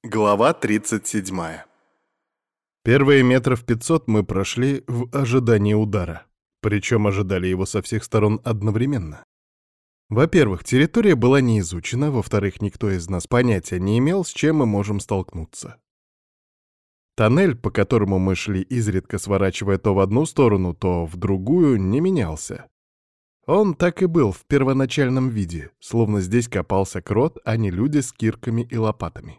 Глава 37. Первые метров 500 мы прошли в ожидании удара. Причем ожидали его со всех сторон одновременно. Во-первых, территория была не изучена, во-вторых, никто из нас понятия не имел, с чем мы можем столкнуться. Тоннель, по которому мы шли, изредка сворачивая то в одну сторону, то в другую, не менялся. Он так и был в первоначальном виде, словно здесь копался крот, а не люди с кирками и лопатами.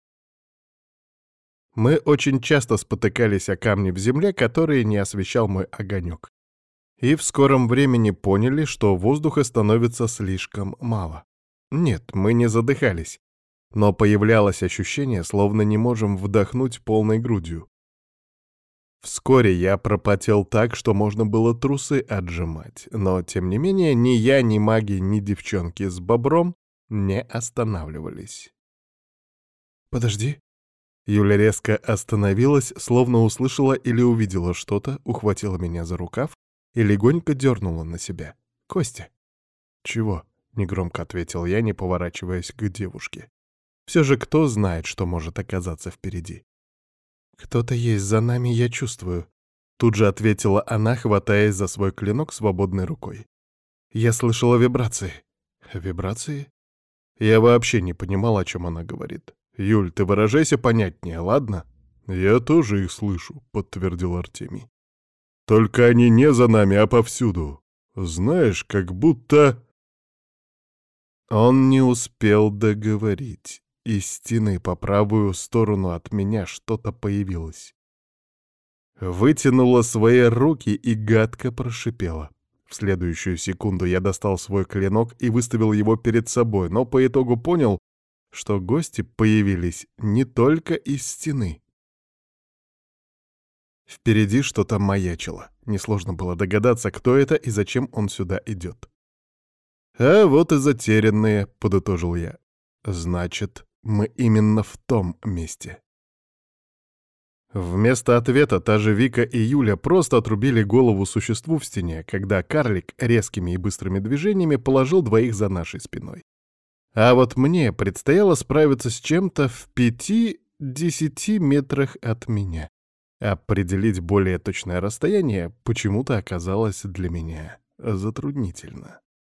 Мы очень часто спотыкались о камни в земле, которые не освещал мой огонек. И в скором времени поняли, что воздуха становится слишком мало. Нет, мы не задыхались, но появлялось ощущение, словно не можем вдохнуть полной грудью. Вскоре я пропотел так, что можно было трусы отжимать, но, тем не менее, ни я, ни маги, ни девчонки с бобром не останавливались. «Подожди». Юля резко остановилась, словно услышала или увидела что-то, ухватила меня за рукав и легонько дернула на себя. «Костя». «Чего?» — негромко ответил я, не поворачиваясь к девушке. «Все же кто знает, что может оказаться впереди?» «Кто-то есть за нами, я чувствую», — тут же ответила она, хватаясь за свой клинок свободной рукой. «Я слышала вибрации». «Вибрации?» Я вообще не понимал, о чем она говорит. «Юль, ты выражайся понятнее, ладно?» «Я тоже их слышу», — подтвердил Артемий. «Только они не за нами, а повсюду. Знаешь, как будто...» Он не успел договорить. Из стены по правую сторону от меня что-то появилось. Вытянула свои руки и гадко прошипела. В следующую секунду я достал свой клинок и выставил его перед собой, но по итогу понял, что гости появились не только из стены. Впереди что-то маячило. Несложно было догадаться, кто это и зачем он сюда идет. «А вот и затерянные», — подытожил я. «Значит, мы именно в том месте». Вместо ответа та же Вика и Юля просто отрубили голову существу в стене, когда карлик резкими и быстрыми движениями положил двоих за нашей спиной. А вот мне предстояло справиться с чем-то в 5-10 метрах от меня. Определить более точное расстояние почему-то оказалось для меня затруднительно.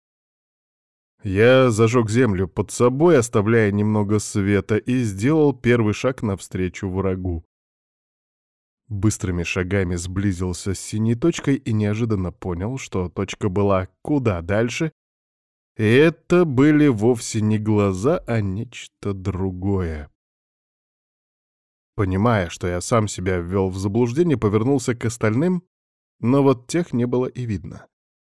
Я зажег землю под собой, оставляя немного света, и сделал первый шаг навстречу врагу. Быстрыми шагами сблизился с синей точкой и неожиданно понял, что точка была куда дальше, и это были вовсе не глаза, а нечто другое. Понимая, что я сам себя ввел в заблуждение, повернулся к остальным, но вот тех не было и видно.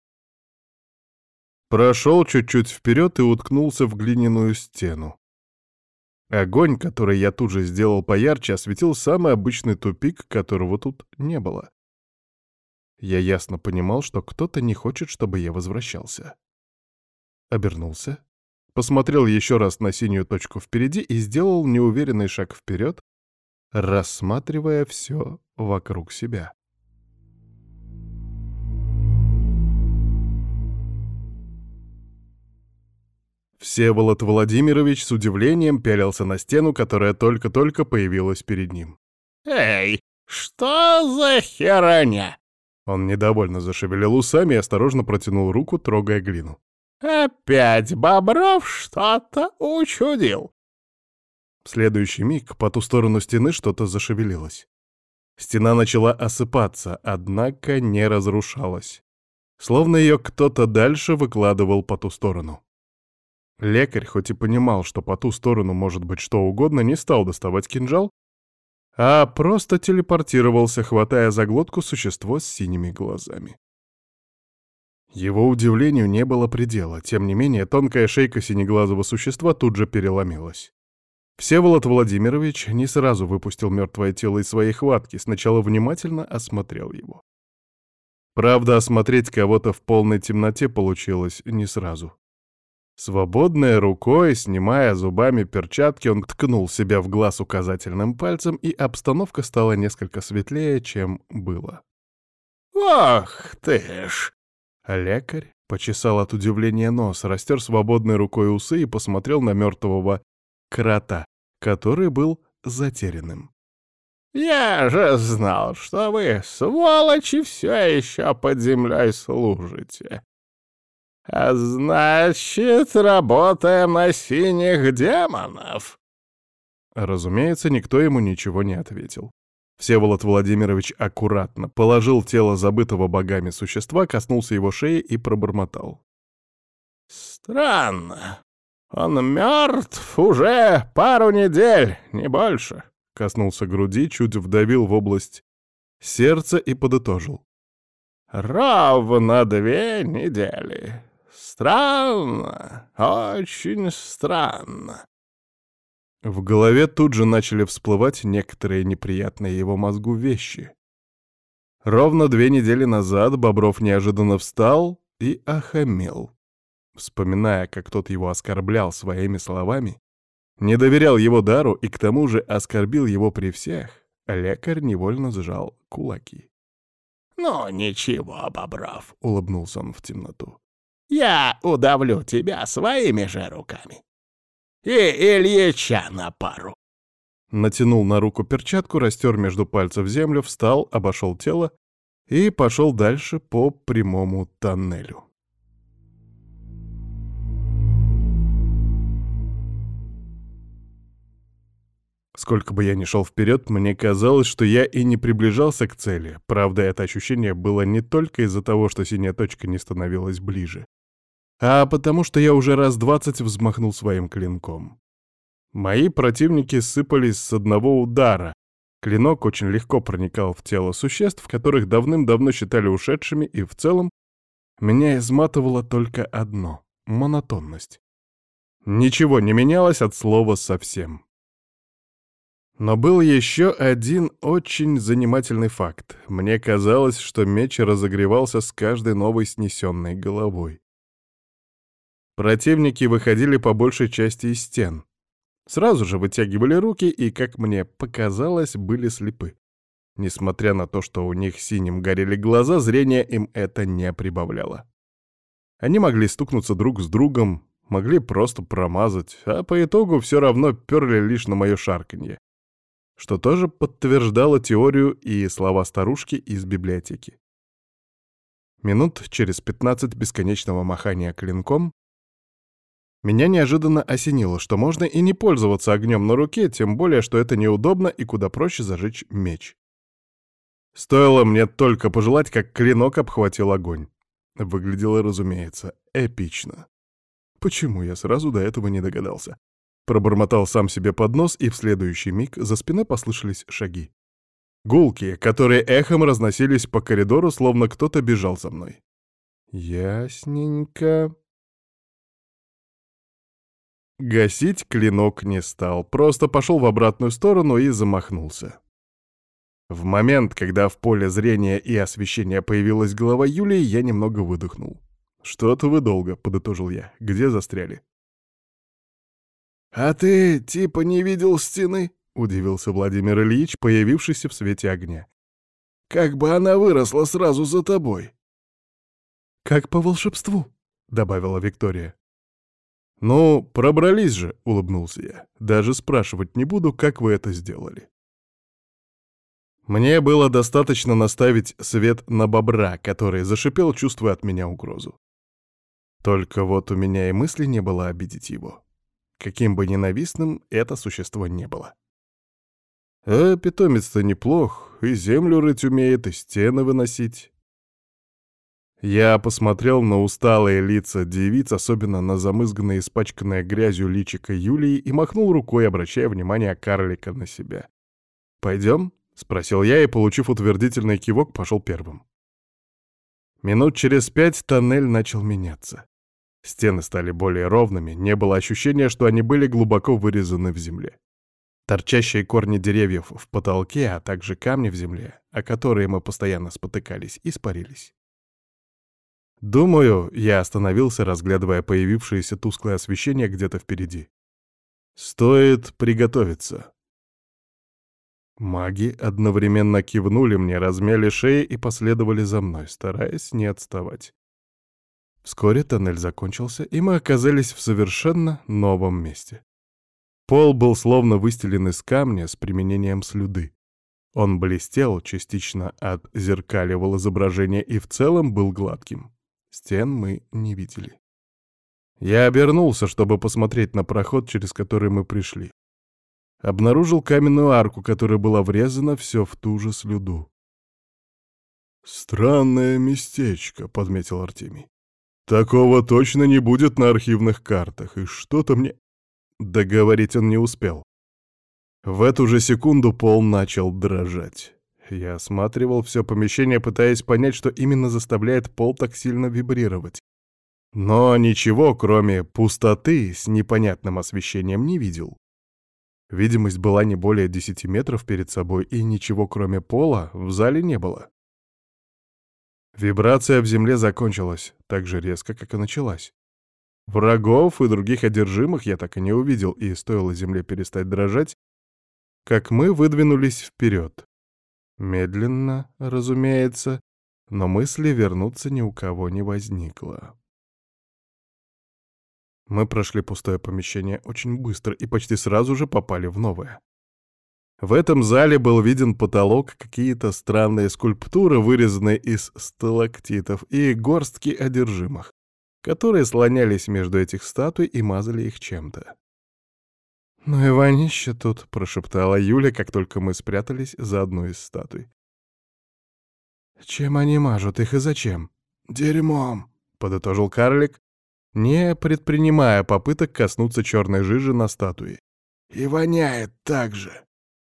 Прошел чуть-чуть вперед и уткнулся в глиняную стену. Огонь, который я тут же сделал поярче, осветил самый обычный тупик, которого тут не было. Я ясно понимал, что кто-то не хочет, чтобы я возвращался. Обернулся, посмотрел еще раз на синюю точку впереди и сделал неуверенный шаг вперед, рассматривая все вокруг себя. Всеволод Владимирович с удивлением пялился на стену, которая только-только появилась перед ним. «Эй, что за херня?» Он недовольно зашевелил усами и осторожно протянул руку, трогая глину. «Опять Бобров что-то учудил». В следующий миг по ту сторону стены что-то зашевелилось. Стена начала осыпаться, однако не разрушалась. Словно ее кто-то дальше выкладывал по ту сторону. Лекарь, хоть и понимал, что по ту сторону может быть что угодно, не стал доставать кинжал, а просто телепортировался, хватая за глотку существо с синими глазами. Его удивлению не было предела, тем не менее тонкая шейка синеглазого существа тут же переломилась. Всеволод Владимирович не сразу выпустил мертвое тело из своей хватки, сначала внимательно осмотрел его. Правда, осмотреть кого-то в полной темноте получилось не сразу. Свободной рукой, снимая зубами перчатки, он ткнул себя в глаз указательным пальцем, и обстановка стала несколько светлее, чем было. «Ох ты ж!» Лекарь почесал от удивления нос, растер свободной рукой усы и посмотрел на мертвого крота, который был затерянным. «Я же знал, что вы, сволочи, все еще под землей служите. А значит, работаем на синих демонов». Разумеется, никто ему ничего не ответил. Всеволод Владимирович аккуратно положил тело забытого богами существа, коснулся его шеи и пробормотал. «Странно. Он мертв уже пару недель, не больше». Коснулся груди, чуть вдавил в область сердца и подытожил. «Ровно 2 недели. Странно, очень странно». В голове тут же начали всплывать некоторые неприятные его мозгу вещи. Ровно 2 недели назад Бобров неожиданно встал и охамел. Вспоминая, как тот его оскорблял своими словами, не доверял его дару и к тому же оскорбил его при всех, лекарь невольно сжал кулаки. «Ну ничего, Бобров», — улыбнулся он в темноту. «Я удавлю тебя своими же руками. И Ильича на пару». Натянул на руку перчатку, растер между пальцев землю, встал, обошел тело и пошел дальше по прямому тоннелю. Сколько бы я ни шел вперед, мне казалось, что я и не приближался к цели. Правда, это ощущение было не только из-за того, что синяя точка не становилась ближе, а потому что я уже раз 20 взмахнул своим клинком. Мои противники сыпались с одного удара. Клинок очень легко проникал в тело существ, которых давным-давно считали ушедшими, и в целом меня изматывало только одно — монотонность. Ничего не менялось от слова совсем. Но был еще один очень занимательный факт. Мне казалось, что меч разогревался с каждой новой снесенной головой. Противники выходили по большей части из стен. Сразу же вытягивали руки и, как мне показалось, были слепы. Несмотря на то, что у них синим горели глаза, зрение им это не прибавляло. Они могли стукнуться друг с другом, могли просто промазать, а по итогу все равно перли лишь на мое шарканье, что тоже подтверждало теорию и слова старушки из библиотеки. Минут через 15 бесконечного махания клинком меня неожиданно осенило, что можно и не пользоваться огнем на руке, тем более, что это неудобно и куда проще зажечь меч. Стоило мне только пожелать, как клинок обхватил огонь. Выглядело, разумеется, эпично. Почему я сразу до этого не догадался? Пробормотал сам себе под нос, и в следующий миг за спиной послышались шаги. Гулкие, которые эхом разносились по коридору, словно кто-то бежал за мной. Ясненько. Гасить клинок не стал, просто пошел в обратную сторону и замахнулся. В момент, когда в поле зрения и освещения появилась голова Юлии, я немного выдохнул. «Что-то вы долго», — подытожил я. «Где застряли?» «А ты типа не видел стены?» — удивился Владимир Ильич, появившийся в свете огня. «Как бы она выросла сразу за тобой!» «Как по волшебству», — добавила Виктория. «Ну, пробрались же», — улыбнулся я. «Даже спрашивать не буду, как вы это сделали». Мне было достаточно наставить свет на бобра, который зашипел, чувствуя от меня угрозу. Только вот у меня и мысли не было обидеть его. Каким бы ненавистным это существо не было. А питомец-то неплох, и землю рыть умеет, и стены выносить. Я посмотрел на усталые лица девиц, особенно на замызганное и испачканное грязью личико Юлии, и махнул рукой, обращая внимание карлика на себя. «Пойдем?» — спросил я, и, получив утвердительный кивок, пошел первым. Минут через 5 тоннель начал меняться. Стены стали более ровными, не было ощущения, что они были глубоко вырезаны в земле. Торчащие корни деревьев в потолке, а также камни в земле, о которые мы постоянно спотыкались, испарились. Думаю, я остановился, разглядывая появившееся тусклое освещение где-то впереди. Стоит приготовиться. Маги одновременно кивнули мне, размяли шеи и последовали за мной, стараясь не отставать. Вскоре тоннель закончился, и мы оказались в совершенно новом месте. Пол был словно выстелен из камня с применением слюды. Он блестел, частично отзеркаливал изображение и в целом был гладким. Стен мы не видели. Я обернулся, чтобы посмотреть на проход, через который мы пришли. Обнаружил каменную арку, которая была врезана все в ту же слюду. «Странное местечко», — подметил Артемий. «Такого точно не будет на архивных картах, и что-то мне...» Договорить он не успел. В эту же секунду пол начал дрожать. Я осматривал все помещение, пытаясь понять, что именно заставляет пол так сильно вибрировать. Но ничего, кроме пустоты с непонятным освещением, не видел. Видимость была не более 10 метров перед собой, и ничего, кроме пола, в зале не было. Вибрация в земле закончилась так же резко, как и началась. Врагов и других одержимых я так и не увидел, и стоило земле перестать дрожать, как мы выдвинулись вперед. Медленно, разумеется, но мысли вернуться ни у кого не возникло. Мы прошли пустое помещение очень быстро и почти сразу же попали в новое. В этом зале был виден потолок, какие-то странные скульптуры, вырезанные из сталактитов, и горстки одержимых, которые слонялись между этих статуй и мазали их чем-то. «Ну и вонище тут», — прошептала Юля, как только мы спрятались за одну из статуй. «Чем они мажут их и зачем?» «Дерьмом», — подытожил карлик, не предпринимая попыток коснуться черной жижи на статуе. «И воняет так же».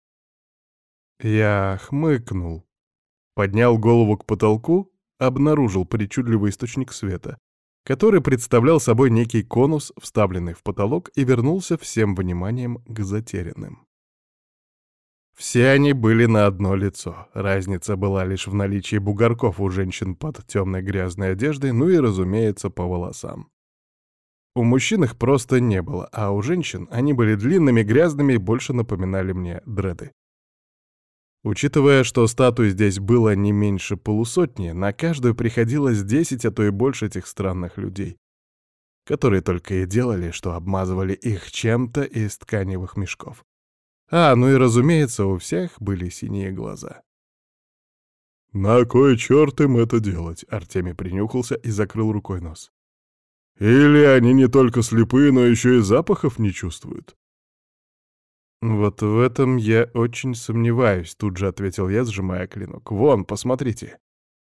Я хмыкнул, поднял голову к потолку, обнаружил причудливый источник света, который представлял собой некий конус, вставленный в потолок, и вернулся всем вниманием к затерянным. Все они были на одно лицо. Разница была лишь в наличии бугорков у женщин под темной грязной одеждой, ну и, разумеется, по волосам. У мужчин их просто не было, а у женщин они были длинными, грязными и больше напоминали мне дреды. Учитывая, что статуй здесь было не меньше полусотни, на каждую приходилось 10, а то и больше этих странных людей, которые только и делали, что обмазывали их чем-то из тканевых мешков. Ну и разумеется, у всех были синие глаза. «На кой черт им это делать?» — Артемий принюхался и закрыл рукой нос. «Или они не только слепые, но еще и запахов не чувствуют?» «Вот в этом я очень сомневаюсь», — тут же ответил я, сжимая клинок. «Вон, посмотрите».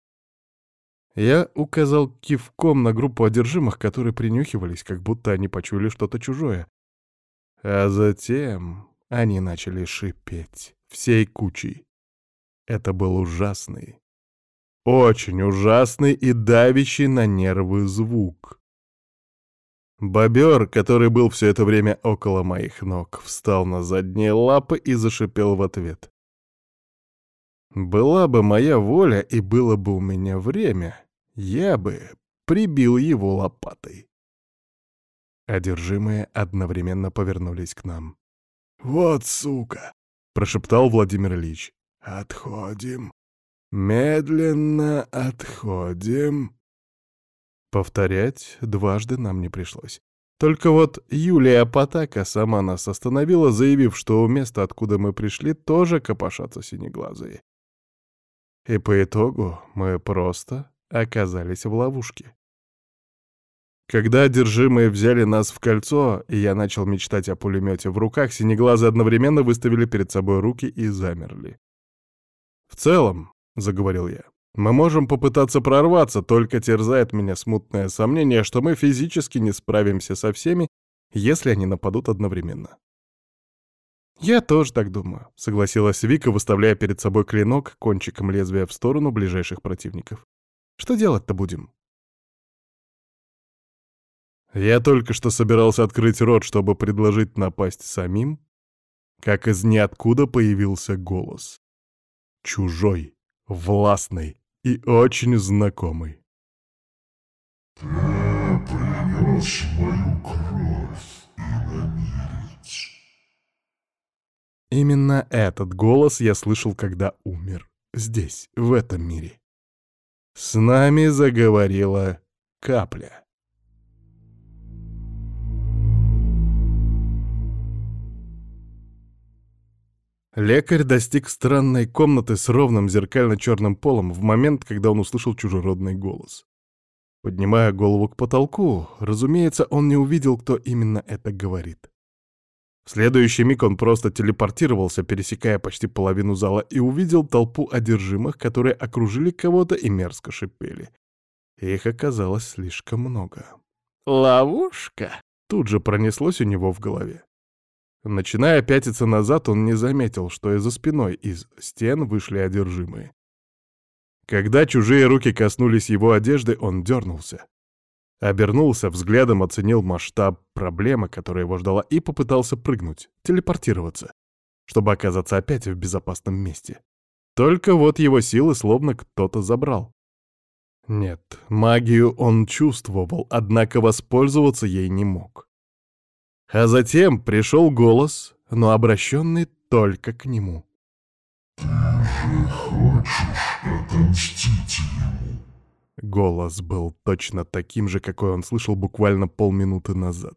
Я указал кивком на группу одержимых, которые принюхивались, как будто они почуяли что-то чужое. А затем они начали шипеть всей кучей. Это был ужасный, очень ужасный и давящий на нервы звук. Бобер, который был все это время около моих ног, встал на задние лапы и зашипел в ответ. Была бы моя воля и было бы у меня время, я бы прибил его лопатой. Одержимые одновременно повернулись к нам. «Вот сука!» — прошептал Владимир Ильич. «Отходим. Медленно отходим». Повторять дважды нам не пришлось. Только вот Юлия Потака сама нас остановила, заявив, что у места, откуда мы пришли, тоже копошатся синеглазые. И по итогу мы просто оказались в ловушке. Когда одержимые взяли нас в кольцо, и я начал мечтать о пулемете в руках, синеглазые одновременно выставили перед собой руки и замерли. «В целом», — заговорил я, — «мы можем попытаться прорваться, только терзает меня смутное сомнение, что мы физически не справимся со всеми, если они нападут одновременно». «Я тоже так думаю», — согласилась Вика, выставляя перед собой клинок кончиком лезвия в сторону ближайших противников. «Что делать-то будем?» Я только что собирался открыть рот, чтобы предложить напасть самим, как из ниоткуда появился голос. Чужой, властный и очень знакомый. «Ты принес мою кровь и намерить». Именно этот голос я слышал, когда умер. Здесь, в этом мире. С нами заговорила капля. Лекарь достиг странной комнаты с ровным зеркально-черным полом в момент, когда он услышал чужеродный голос. Поднимая голову к потолку, разумеется, он не увидел, кто именно это говорит. В следующий миг он просто телепортировался, пересекая почти половину зала, и увидел толпу одержимых, которые окружили кого-то и мерзко шипели. Их оказалось слишком много. «Ловушка!» — тут же пронеслось у него в голове. Начиная пятиться назад, он не заметил, что из-за спиной из стен вышли одержимые. Когда чужие руки коснулись его одежды, он дернулся. Обернулся, взглядом оценил масштаб проблемы, которая его ждала, и попытался прыгнуть, телепортироваться, чтобы оказаться опять в безопасном месте. Только вот его силы словно кто-то забрал. Нет, магию он чувствовал, однако воспользоваться ей не мог. А затем пришел голос, но обращенный только к нему. Ты же хочешь отомстить ему? Голос был точно таким же, какой он слышал буквально полминуты назад.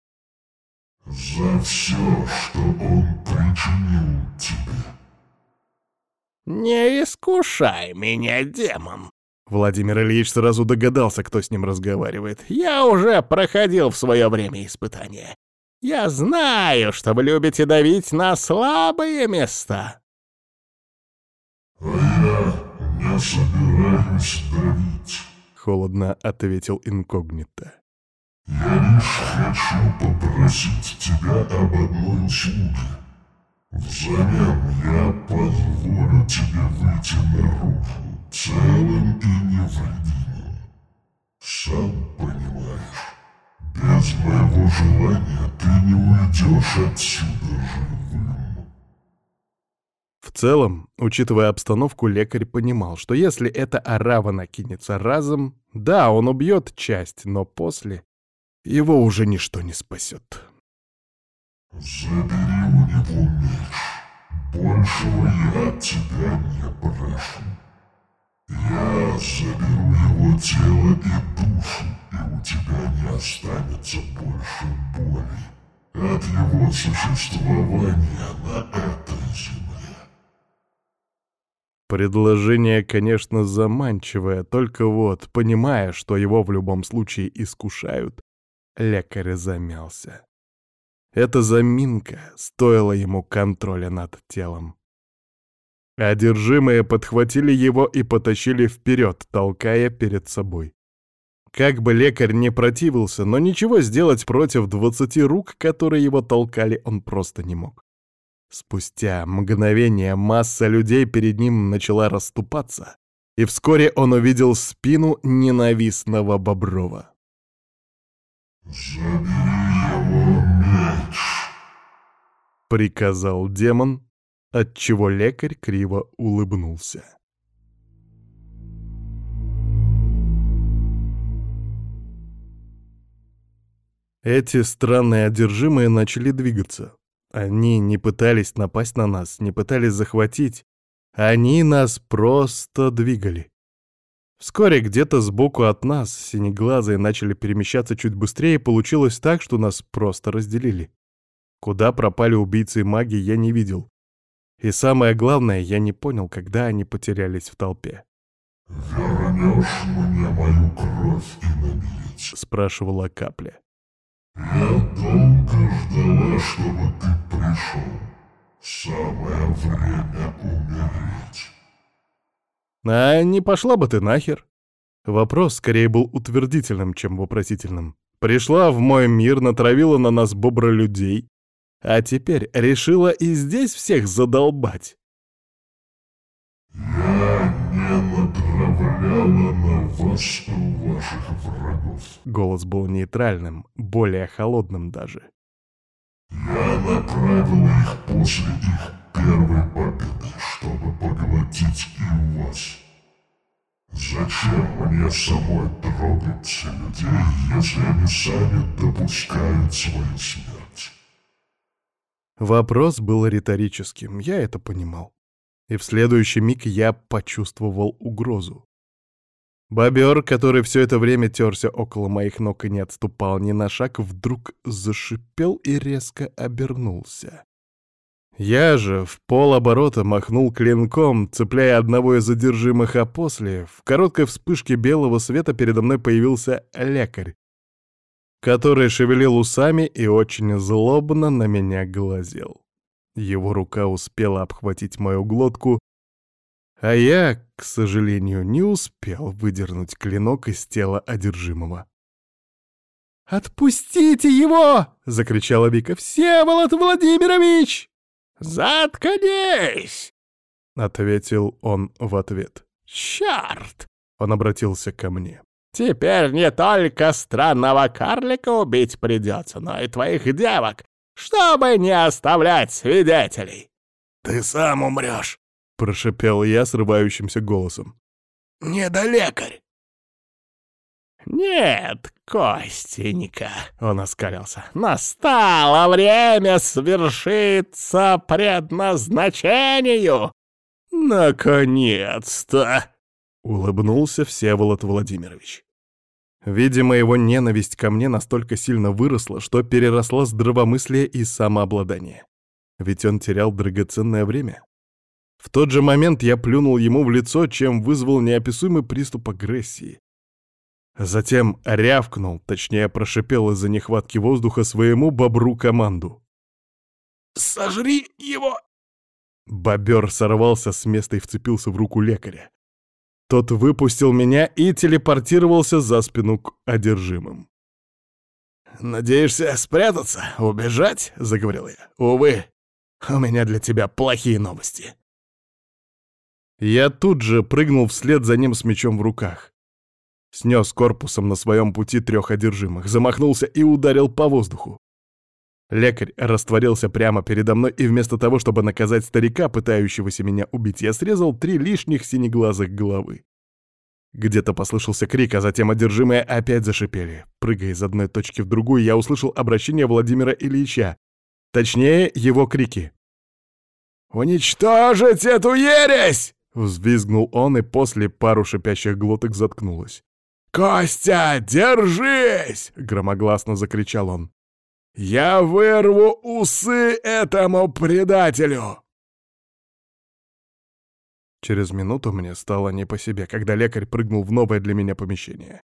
За все, что он причинил тебе. «Не искушай меня, демон!» Владимир Ильич сразу догадался, кто с ним разговаривает. «Я уже проходил в свое время испытания. Я знаю, что вы любите давить на слабые места». А я не собираюсь давить. Холодно ответил инкогнито. Я лишь хочу попросить тебя об одной услуге. Взамен я позволю тебе выйти наружу, целым и невредимым. Сам понимаешь, без моего желания ты не уйдешь отсюда живым. В целом, учитывая обстановку, лекарь понимал, что если эта орава накинется разом, да, он убьет часть, но после его уже ничто не спасет. Забери у него меч. Большего я от тебя не прошу. Я заберу его тело и душу, и у тебя не останется больше боли от его существования на этой земле. Предложение, конечно, заманчивое, только вот, понимая, что его в любом случае искушают, лекарь замялся. Эта заминка стоила ему контроля над телом. Одержимые подхватили его и потащили вперед, толкая перед собой. Как бы лекарь не противился, но ничего сделать против 20 рук, которые его толкали, он просто не мог. Спустя мгновение масса людей перед ним начала расступаться, и вскоре он увидел спину ненавистного Боброва. Забери его меч. Приказал демон, отчего лекарь криво улыбнулся. Эти странные одержимые начали двигаться. Они не пытались напасть на нас, не пытались захватить. Они нас просто двигали. Вскоре где-то сбоку от нас синеглазые начали перемещаться чуть быстрее, и получилось так, что нас просто разделили. Куда пропали убийцы и маги, я не видел. И самое главное, я не понял, когда они потерялись в толпе. Вернешь мне мою кровь и набить? Спрашивала Капля. Я долго ждала, чтобы ты пришел. Самое время умереть. А не пошла бы ты нахер? Вопрос скорее был утвердительным, чем вопросительным. Пришла в мой мир, натравила на нас бобра людей, а теперь решила и здесь всех задолбать. Я не натравляла на вас ваших врагов. Голос был нейтральным, более холодным даже. Я направил их после их первой победы, чтобы поглотить и вас. Зачем мне самой трогать людей, если они сами допускают свою смерть? Вопрос был риторическим, я это понимал. И в следующий миг я почувствовал угрозу. Бобер, который все это время терся около моих ног и не отступал ни на шаг, вдруг зашипел и резко обернулся. Я же в полоборота махнул клинком, цепляя одного из задержимых, а после, в короткой вспышке белого света передо мной появился лекарь, который шевелил усами и очень злобно на меня глазел. Его рука успела обхватить мою глотку, а я, к сожалению, не успел выдернуть клинок из тела одержимого. «Отпустите его!» — закричала Вика. «Всеволод Владимирович!» «Заткнись!» — ответил он в ответ. «Чёрт!» — он обратился ко мне. «Теперь не только странного карлика убить придется, но и твоих девок, чтобы не оставлять свидетелей!» «Ты сам умрёшь!» — прошипел я срывающимся голосом. «Недолекарь!» «Нет, Костенька!» — он оскалился. «Настало время свершиться предназначению! Наконец-то!» — улыбнулся Всеволод Владимирович. Видимо, его ненависть ко мне настолько сильно выросла, что переросла здравомыслие и самообладание. Ведь он терял драгоценное время. В тот же момент я плюнул ему в лицо, чем вызвал неописуемый приступ агрессии. Затем рявкнул, точнее прошипел из-за нехватки воздуха своему бобру команду. «Сожри его!» Бобер сорвался с места и вцепился в руку лекаря. Тот выпустил меня и телепортировался за спину к одержимым. «Надеешься спрятаться, убежать?» — заговорил я. «Увы, у меня для тебя плохие новости». Я тут же прыгнул вслед за ним с мечом в руках. Снес корпусом на своем пути 3 одержимых, замахнулся и ударил по воздуху. Лекарь растворился прямо передо мной, и вместо того, чтобы наказать старика, пытающегося меня убить, я срезал 3 лишних синеглазых головы. Где-то послышался крик, а затем одержимые опять зашипели. Прыгая из одной точки в другую, я услышал обращение Владимира Ильича. Точнее, его крики. «Уничтожить эту ересь!» — взвизгнул он, и после пару шипящих глоток заткнулась. «Костя, держись!» — громогласно закричал он. «Я вырву усы этому предателю!» Через минуту мне стало не по себе, когда лекарь прыгнул в новое для меня помещение.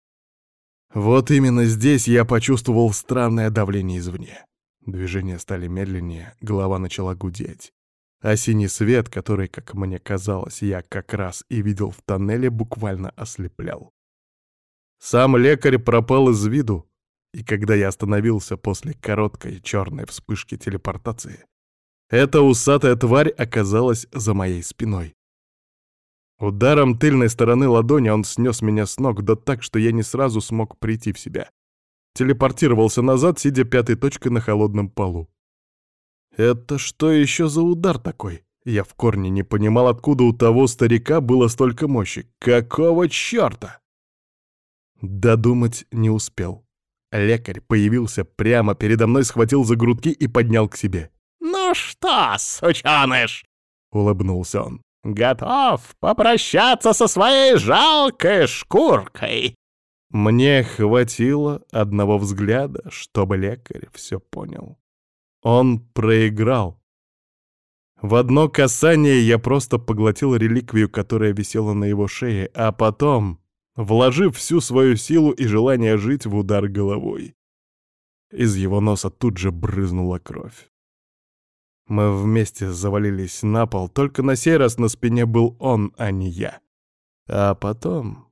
Вот именно здесь я почувствовал странное давление извне. Движения стали медленнее, голова начала гудеть. А синий свет, который, как мне казалось, я как раз и видел в тоннеле, буквально ослеплял. Сам лекарь пропал из виду, и когда я остановился после короткой черной вспышки телепортации, эта усатая тварь оказалась за моей спиной. Ударом тыльной стороны ладони он снес меня с ног, да так, что я не сразу смог прийти в себя. Телепортировался назад, сидя 5-й точкой на холодном полу. Это что еще за удар такой? Я в корне не понимал, откуда у того старика было столько мощи. Какого черта? Додумать не успел. Лекарь появился прямо передо мной, схватил за грудки и поднял к себе. «Ну что, сучаныш?» — улыбнулся он. «Готов попрощаться со своей жалкой шкуркой?» Мне хватило одного взгляда, чтобы лекарь все понял. Он проиграл. В одно касание я просто поглотил реликвию, которая висела на его шее, а потом, вложив всю свою силу и желание жить, в удар головой, из его носа тут же брызнула кровь. Мы вместе завалились на пол, только на сей раз на спине был он, а не я. А потом,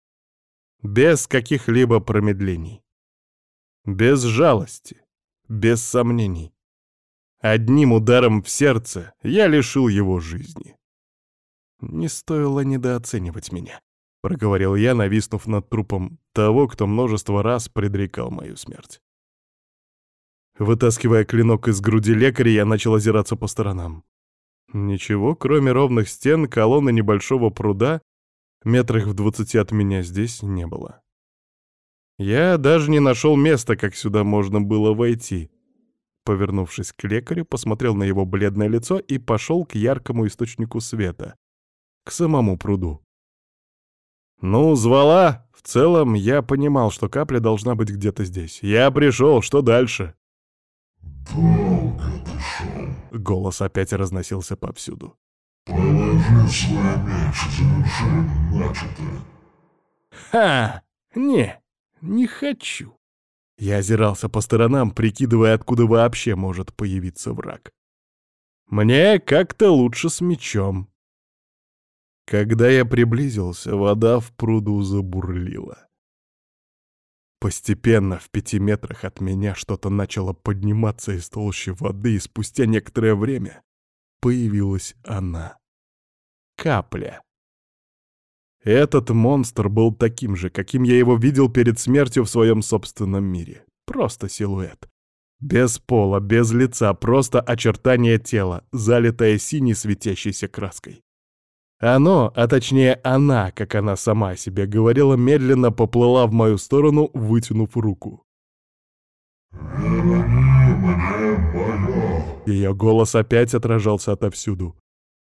без каких-либо промедлений, без жалости, без сомнений, одним ударом в сердце я лишил его жизни. «Не стоило недооценивать меня», — проговорил я, нависнув над трупом того, кто множество раз предрекал мою смерть. Вытаскивая клинок из груди лекаря, я начал озираться по сторонам. Ничего, кроме ровных стен, колонны небольшого пруда, метрах в 20 от меня здесь не было. Я даже не нашел места, как сюда можно было войти. Повернувшись к лекарю, посмотрел на его бледное лицо и пошел к яркому источнику света, к самому пруду. Ну, звала. В целом, я понимал, что капля должна быть где-то здесь. Я пришел, что дальше? Долго пришел. Голос опять разносился повсюду. Положи свой меч и заверши начатое. Ха! Не хочу. Я озирался по сторонам, прикидывая, откуда вообще может появиться враг. Мне как-то лучше с мечом. Когда я приблизился, вода в пруду забурлила. Постепенно, в 5 метрах от меня, что-то начало подниматься из толщи воды, и спустя некоторое время появилась она. Капля. Этот монстр был таким же, каким я его видел перед смертью в своем собственном мире. Просто силуэт. Без пола, без лица, просто очертание тела, залитое синей светящейся краской. Оно, а точнее она, как она сама о себе говорила, медленно поплыла в мою сторону, вытянув руку. «Верни мне мое, Ее голос опять отражался отовсюду.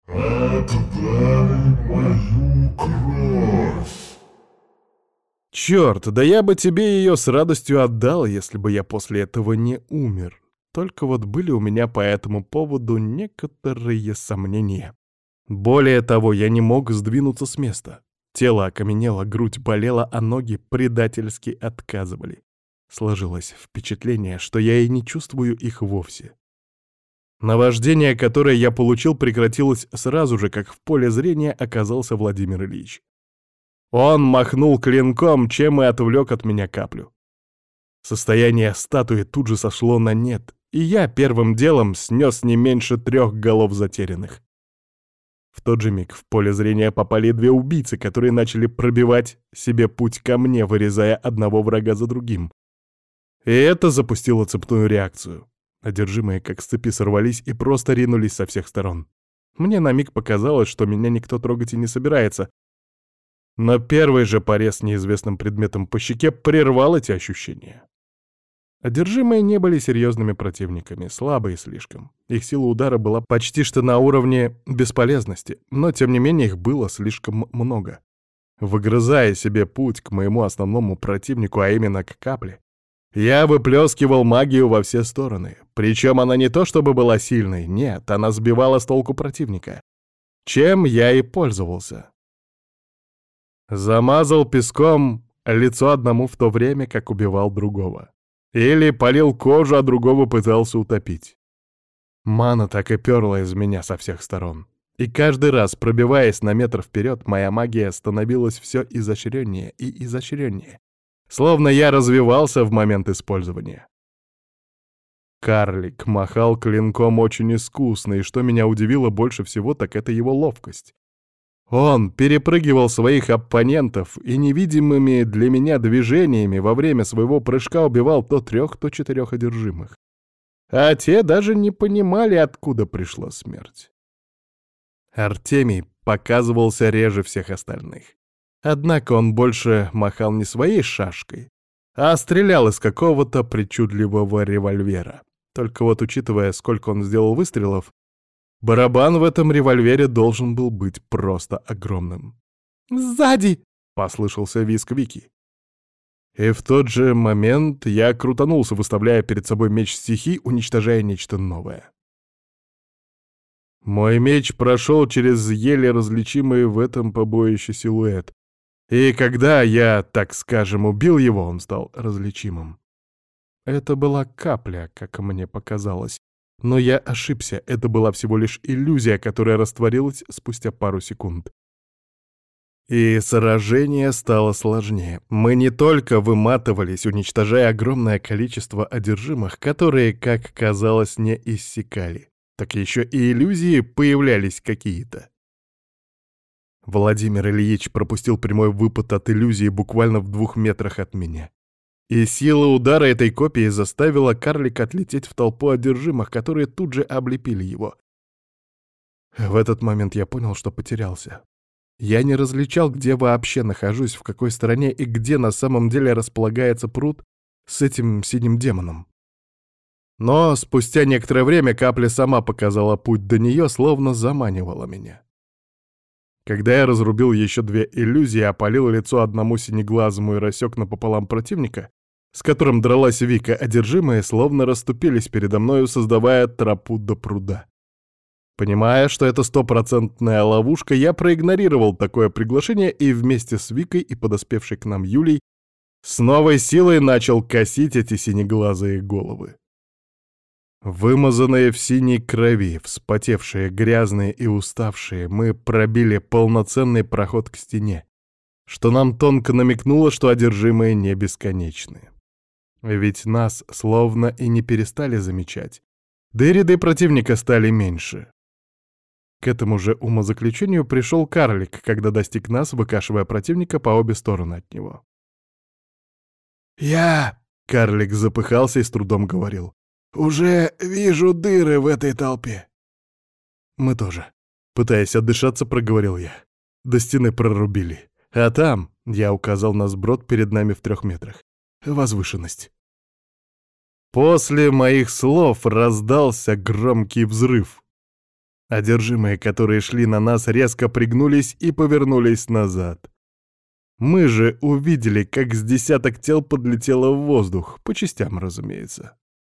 отдай мою кровь». «Черт, да я бы тебе ее с радостью отдал, если бы я после этого не умер. Только вот были у меня по этому поводу некоторые сомнения. Более того, я не мог сдвинуться с места. Тело окаменело, грудь болела, а ноги предательски отказывали. Сложилось впечатление, что я и не чувствую их вовсе. Наваждение, которое я получил, прекратилось сразу же, как в поле зрения оказался Владимир Ильич. Он махнул клинком, чем и отвлек от меня каплю. Состояние статуи тут же сошло на нет, и я первым делом снес не меньше 3 голов затерянных. В тот же миг в поле зрения попали 2 убийцы, которые начали пробивать себе путь ко мне, вырезая одного врага за другим. И это запустило цепную реакцию. Одержимые как с цепи сорвались и просто ринулись со всех сторон. Мне на миг показалось, что меня никто трогать и не собирается. Но первый же порез неизвестным предметом по щеке прервал эти ощущения. Одержимые не были серьезными противниками, слабые слишком. Их сила удара была почти что на уровне бесполезности, но тем не менее их было слишком много. Выгрызая себе путь к моему основному противнику, а именно к капле, я выплескивал магию во все стороны. Причем она не то чтобы была сильной, нет, она сбивала с толку противника. Чем я и пользовался. Замазал песком лицо одному в то время, как убивал другого. Или полил кожу, а другого пытался утопить. Мана так и перла из меня со всех сторон. И каждый раз, пробиваясь на метр вперед, моя магия становилась все изощреннее и изощреннее. Словно я развивался в момент использования. Карлик махал клинком очень искусно, и что меня удивило больше всего, так это его ловкость. Он перепрыгивал своих оппонентов и невидимыми для меня движениями во время своего прыжка убивал то 3, то 4 одержимых. А те даже не понимали, откуда пришла смерть. Артемий показывался реже всех остальных. Однако он больше махал не своей шашкой, а стрелял из какого-то причудливого револьвера. Только вот учитывая, сколько он сделал выстрелов, барабан в этом револьвере должен был быть просто огромным. «Сзади!» — послышался визг Вики. И в тот же момент я крутанулся, выставляя перед собой меч стихий, уничтожая нечто новое. Мой меч прошел через еле различимый в этом побоище силуэт. И когда я, так скажем, убил его, он стал различимым. Это была капля, как мне показалось. Но я ошибся, это была всего лишь иллюзия, которая растворилась спустя пару секунд. И сражение стало сложнее. Мы не только выматывались, уничтожая огромное количество одержимых, которые, как казалось, не иссякали, так еще и иллюзии появлялись какие-то. Владимир Ильич пропустил прямой выпад от иллюзии буквально в 2 метрах от меня. И сила удара этой копии заставила карлика отлететь в толпу одержимых, которые тут же облепили его. В этот момент я понял, что потерялся. Я не различал, где вообще нахожусь, в какой стороне и где на самом деле располагается пруд с этим синим демоном. Но спустя некоторое время капля сама показала путь до нее, словно заманивала меня. Когда я разрубил еще 2 иллюзии, опалил лицо одному синеглазому и рассек напополам противника, с которым дралась Вика, одержимые, словно расступились передо мною, создавая тропу до пруда. Понимая, что это стопроцентная ловушка, я проигнорировал такое приглашение и вместе с Викой и подоспевшей к нам Юлей с новой силой начал косить эти синеглазые головы. Вымазанные в синей крови, вспотевшие, грязные и уставшие, мы пробили полноценный проход к стене, что нам тонко намекнуло, что одержимые не бесконечны. Ведь нас словно и не перестали замечать, да и ряды противника стали меньше. К этому же умозаключению пришел карлик, когда достиг нас, выкашивая противника по обе стороны от него. Карлик запыхался и с трудом говорил. «Уже вижу дыры в этой толпе». «Мы тоже», — пытаясь отдышаться, проговорил я. До стены прорубили. А там, я указал на сброд перед нами в 3 метрах, возвышенность. После моих слов раздался громкий взрыв. Одержимые, которые шли на нас, резко пригнулись и повернулись назад. Мы же увидели, как с десяток тел подлетело в воздух, по частям, разумеется.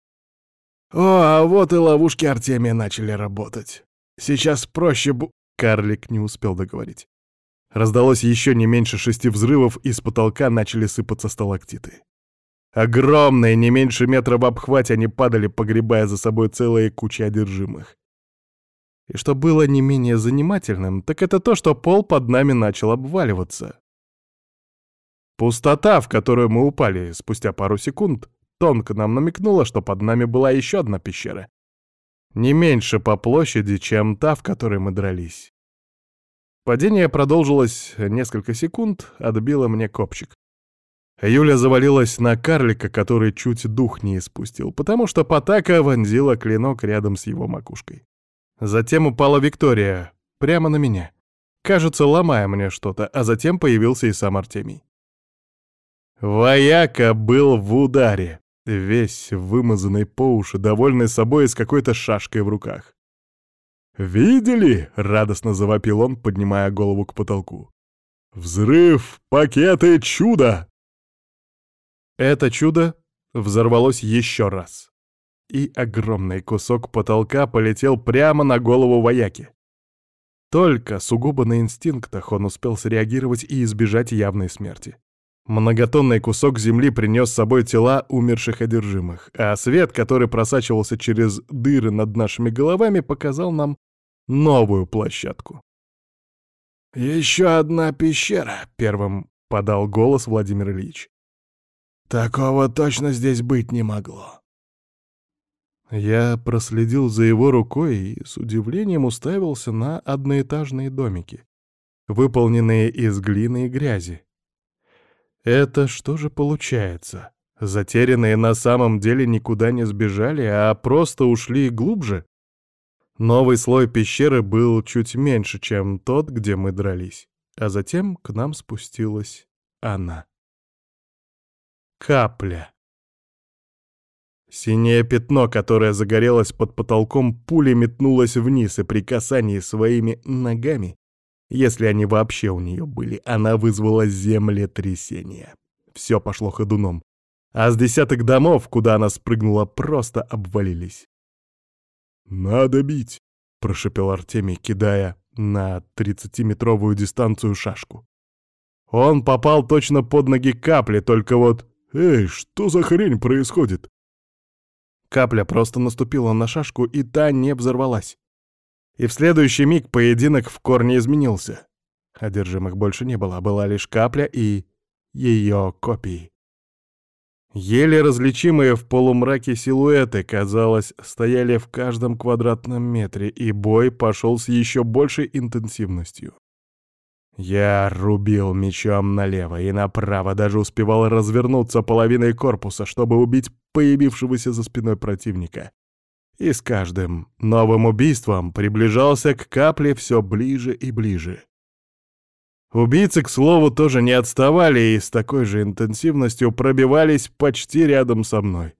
А вот и ловушки Артемия начали работать. Сейчас проще Карлик не успел договорить. Раздалось еще не меньше 6 взрывов, и с потолка начали сыпаться сталактиты. Огромные, не меньше метра в обхвате, они падали, погребая за собой целые кучи одержимых. И что было не менее занимательным, так это то, что пол под нами начал обваливаться. Пустота, в которую мы упали спустя пару секунд, тонко нам намекнула, что под нами была еще одна пещера. Не меньше по площади, чем та, в которой мы дрались. Падение продолжилось несколько секунд, отбило мне копчик. Юля завалилась на карлика, который чуть дух не испустил, потому что Потака вонзила клинок рядом с его макушкой. Затем упала Виктория, прямо на меня, кажется, ломая мне что-то, а затем появился и сам Артемий. Вояка был в ударе, весь вымазанный по уши, довольный собой и с какой-то шашкой в руках. «Видели?» — радостно завопил он, поднимая голову к потолку. «Взрыв! Пакеты! Чудо!» Это чудо взорвалось еще раз. И огромный кусок потолка полетел прямо на голову вояки. Только сугубо на инстинктах он успел среагировать и избежать явной смерти. Многотонный кусок земли принес с собой тела умерших одержимых, а свет, который просачивался через дыры над нашими головами, показал нам новую площадку. «Еще одна пещера», — первым подал голос Владимир Ильич. «Такого точно здесь быть не могло». Я проследил за его рукой и с удивлением уставился на одноэтажные домики, выполненные из глины и грязи. Это что же получается? Затерянные на самом деле никуда не сбежали, а просто ушли глубже? Новый слой пещеры был чуть меньше, чем тот, где мы дрались, а затем к нам спустилась она. Капля. Синее пятно, которое загорелось под потолком, пулей метнулось вниз, и при касании своими ногами, если они вообще у нее были, она вызвала землетрясение. Все пошло ходуном, а с десяток домов, куда она спрыгнула, просто обвалились. «Надо бить», — прошепел Артемий, кидая на 30-метровую дистанцию шашку. Он попал точно под ноги Капли, только вот... «Эй, что за хрень происходит?» Капля просто наступила на шашку, и та не взорвалась. И в следующий миг поединок в корне изменился. Одержимых больше не было, была лишь Капля и ее копии. Еле различимые в полумраке силуэты, казалось, стояли в каждом квадратном метре, и бой пошел с еще большей интенсивностью. Я рубил мечом налево и направо, даже успевал развернуться половиной корпуса, чтобы убить появившегося за спиной противника. И с каждым новым убийством приближался к Капле все ближе и ближе. Убийцы, к слову, тоже не отставали и с такой же интенсивностью пробивались почти рядом со мной.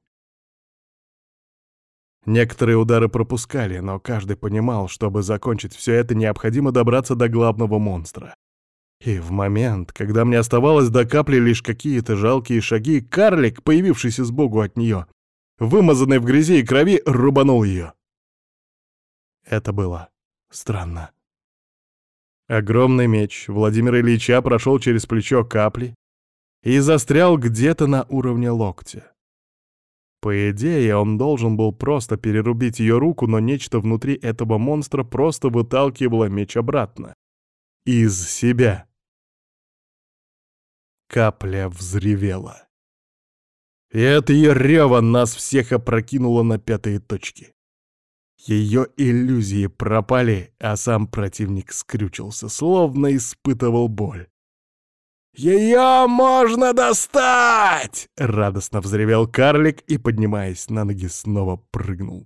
Некоторые удары пропускали, но каждый понимал, чтобы закончить все это, необходимо добраться до главного монстра. И в момент, когда мне оставалось до капли лишь какие-то жалкие шаги, карлик, появившийся сбоку от нее, вымазанный в грязи и крови, рубанул ее. Это было странно. Огромный меч Владимира Ильича прошел через плечо капли и застрял где-то на уровне локтя. По идее, он должен был просто перерубить ее руку, но нечто внутри этого монстра просто выталкивало меч обратно. Из себя. Капля взревела. И от ее рева нас всех опрокинуло на пятые точки. Ее иллюзии пропали, а сам противник скрючился, словно испытывал боль. «Ее можно достать!» — радостно взревел карлик и, поднимаясь на ноги, снова прыгнул.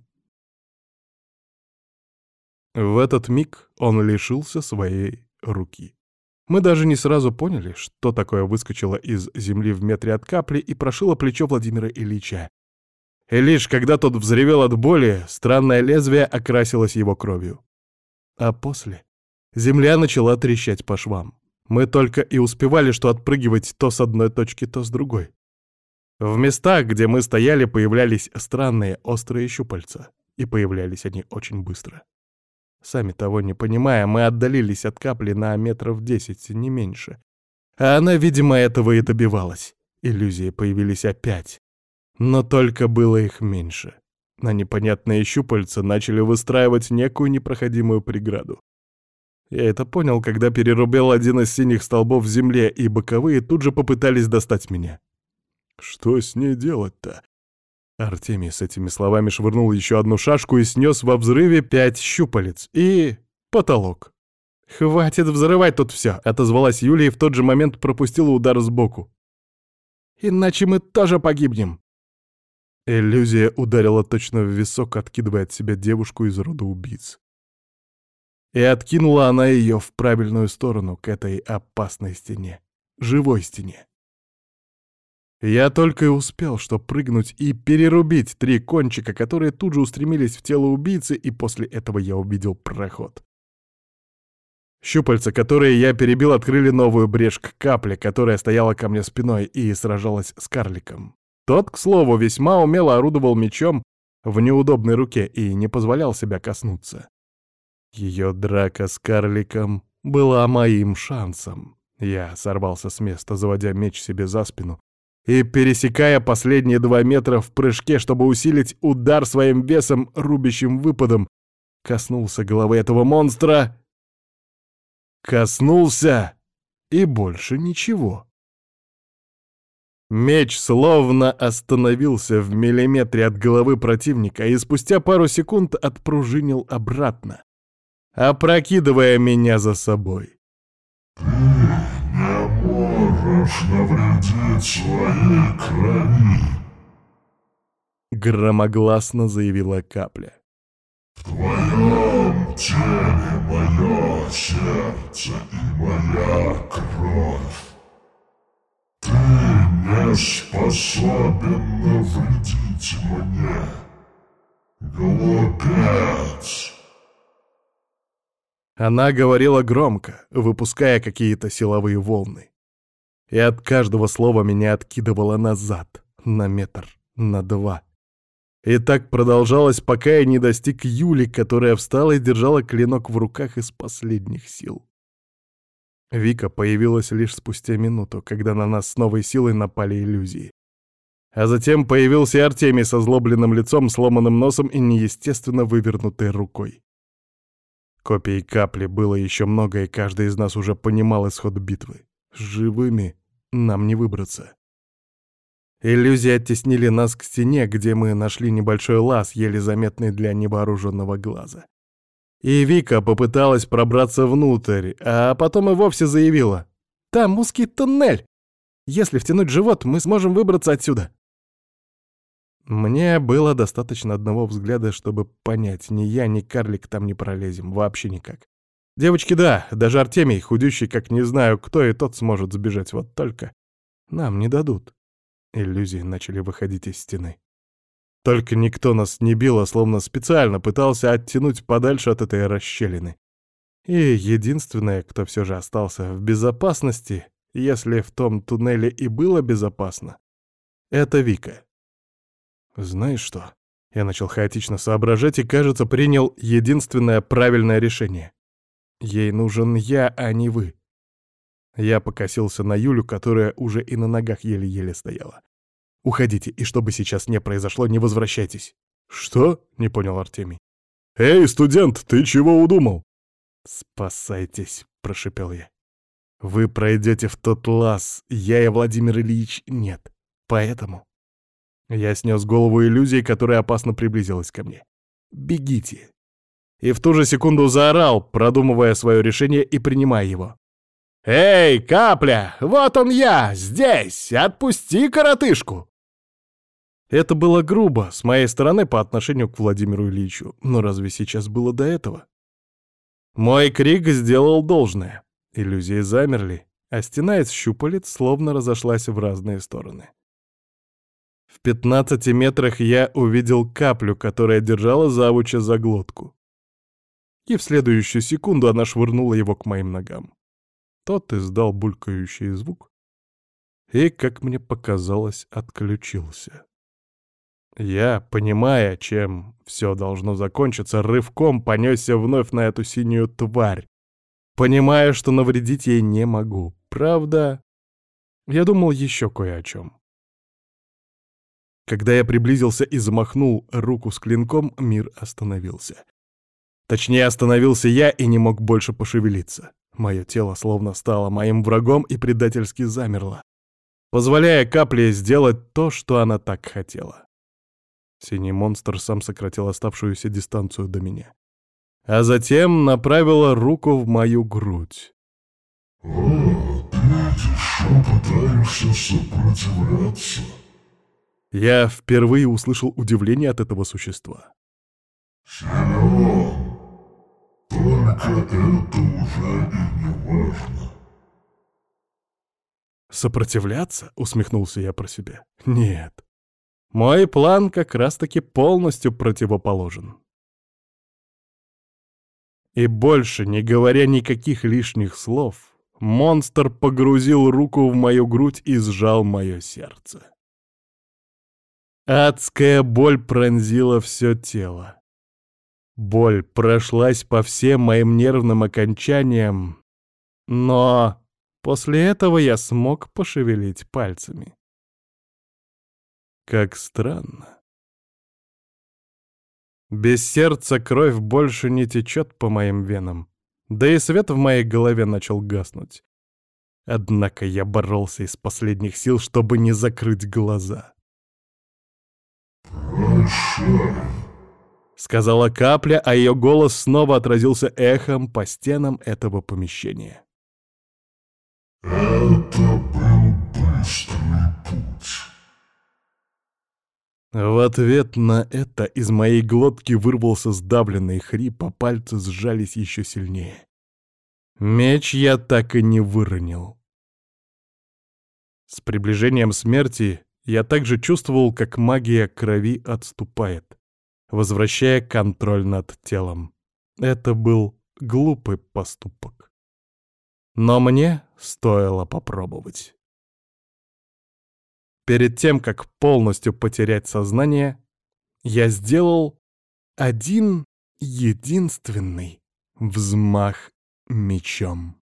В этот миг он лишился своей руки. Мы даже не сразу поняли, что такое выскочило из земли в метре от капли и прошило плечо Владимира Ильича. И лишь когда тот взревел от боли, странное лезвие окрасилось его кровью. А после земля начала трещать по швам. Мы только и успевали что отпрыгивать то с одной точки, то с другой. В местах, где мы стояли, появлялись странные острые щупальца, и появлялись они очень быстро. Сами того не понимая, мы отдалились от капли на метров 10, не меньше. А она, видимо, этого и добивалась. Иллюзии появились опять. Но только было их меньше. На непонятные щупальца начали выстраивать некую непроходимую преграду. Я это понял, когда перерубил один из синих столбов в земле, и боковые тут же попытались достать меня. Что с ней делать-то? Артемий с этими словами швырнул еще одну шашку и снес во взрыве 5 щупалец. И потолок. «Хватит взрывать тут все!» — отозвалась Юлия и в тот же момент пропустила удар сбоку. «Иначе мы тоже погибнем!» Иллюзия ударила точно в висок, откидывая от себя девушку из рода убийц. И откинула она ее в правильную сторону, к этой опасной стене. Живой стене. Я только и успел, что прыгнуть и перерубить 3 кончика, которые тут же устремились в тело убийцы, и после этого я увидел проход. Щупальца, которые я перебил, открыли новую брешь к капле, которая стояла ко мне спиной и сражалась с карликом. Тот, к слову, весьма умело орудовал мечом в неудобной руке и не позволял себя коснуться. Ее драка с карликом была моим шансом. Я сорвался с места, заводя меч себе за спину и пересекая последние 2 метра в прыжке, чтобы усилить удар своим весом, рубящим выпадом, коснулся головы этого монстра. Коснулся, и больше ничего. Меч словно остановился в миллиметре от головы противника и спустя пару секунд отпружинил обратно, опрокидывая меня за собой. «Ты не можешь навредить своей крови», — громогласно заявила капля. «В твоем теле мое сердце и моя кровь. Ты не способен навредить мне, глупец». Она говорила громко, выпуская какие-то силовые волны. И от каждого слова меня откидывало назад, на метр, на 2. И так продолжалось, пока я не достиг Юли, которая встала и держала клинок в руках из последних сил. Вика появилась лишь спустя минуту, когда на нас с новой силой напали иллюзии. А затем появился и Артемий со озлобленным лицом, сломанным носом и неестественно вывернутой рукой. Копий капли было еще много, и каждый из нас уже понимал исход битвы. Живыми нам не выбраться. Иллюзии оттеснили нас к стене, где мы нашли небольшой лаз, еле заметный для невооруженного глаза. И Вика попыталась пробраться внутрь, а потом и вовсе заявила: «Там узкий туннель! Если втянуть живот, мы сможем выбраться отсюда!» Мне было достаточно одного взгляда, чтобы понять, ни я, ни карлик там не пролезем, вообще никак. Девочки, да, даже Артемий, худющий, как не знаю кто, и тот сможет сбежать, вот только нам не дадут. Иллюзии начали выходить из стены. Только никто нас не бил, а словно специально пытался оттянуть подальше от этой расщелины. И единственное, кто все же остался в безопасности, если в том туннеле и было безопасно, это Вика. Знаешь что? Я начал хаотично соображать и, кажется, принял единственное правильное решение. Ей нужен я, а не вы. Я покосился на Юлю, которая уже и на ногах еле-еле стояла. «Уходите, и что бы сейчас не произошло, не возвращайтесь». «Что?» — не понял Артемий. «Эй, студент, ты чего удумал?» «Спасайтесь», — прошипел я. «Вы пройдете в тот лаз, я и Владимир Ильич нет. Поэтому...» Я снес голову иллюзии, которая опасно приблизилась ко мне. «Бегите!» И в ту же секунду заорал, продумывая свое решение и принимая его. «Эй, Капля! Вот он я! Здесь! Отпусти коротышку!» Это было грубо с моей стороны по отношению к Владимиру Ильичу, но разве сейчас было до этого? Мой крик сделал должное. Иллюзии замерли, а стена из щупалец словно разошлась в разные стороны. В 15 метрах я увидел Каплю, которая держала завуча за глотку. И в следующую секунду она швырнула его к моим ногам. Тот издал булькающий звук и, как мне показалось, отключился. Я, понимая, чем все должно закончиться, рывком понесся вновь на эту синюю тварь, понимая, что навредить ей не могу. Правда, я думал еще кое о чем. Когда я приблизился и замахнул руку с клинком, мир остановился. Точнее, остановился я и не мог больше пошевелиться. Мое тело словно стало моим врагом и предательски замерло, позволяя Капле сделать то, что она так хотела. Синий монстр сам сократил оставшуюся дистанцию до меня, а затем направила руку в мою грудь. Ты еще пытаешься сопротивляться? Я впервые услышал удивление от этого существа. Силен, только это уже и не важно. «Сопротивляться?» — усмехнулся я про себя. «Нет. Мой план как раз-таки полностью противоположен». И больше, не говоря никаких лишних слов, монстр погрузил руку в мою грудь и сжал мое сердце. Адская боль пронзила все тело. Боль прошлась по всем моим нервным окончаниям, но после этого я смог пошевелить пальцами. Как странно. Без сердца кровь больше не течет по моим венам, да и свет в моей голове начал гаснуть. Однако я боролся из последних сил, чтобы не закрыть глаза. «Прощай», — сказала Капля, а ее голос снова отразился эхом по стенам этого помещения. это был быстрый путь. В ответ на это из моей глотки вырвался сдавленный хрип, а пальцы сжались еще сильнее. Меч я так и не выронил. С приближением смерти я также чувствовал, как магия крови отступает, возвращая контроль над телом. Это был глупый поступок. Но мне стоило попробовать. Перед тем, как полностью потерять сознание, я сделал один единственный взмах мечом.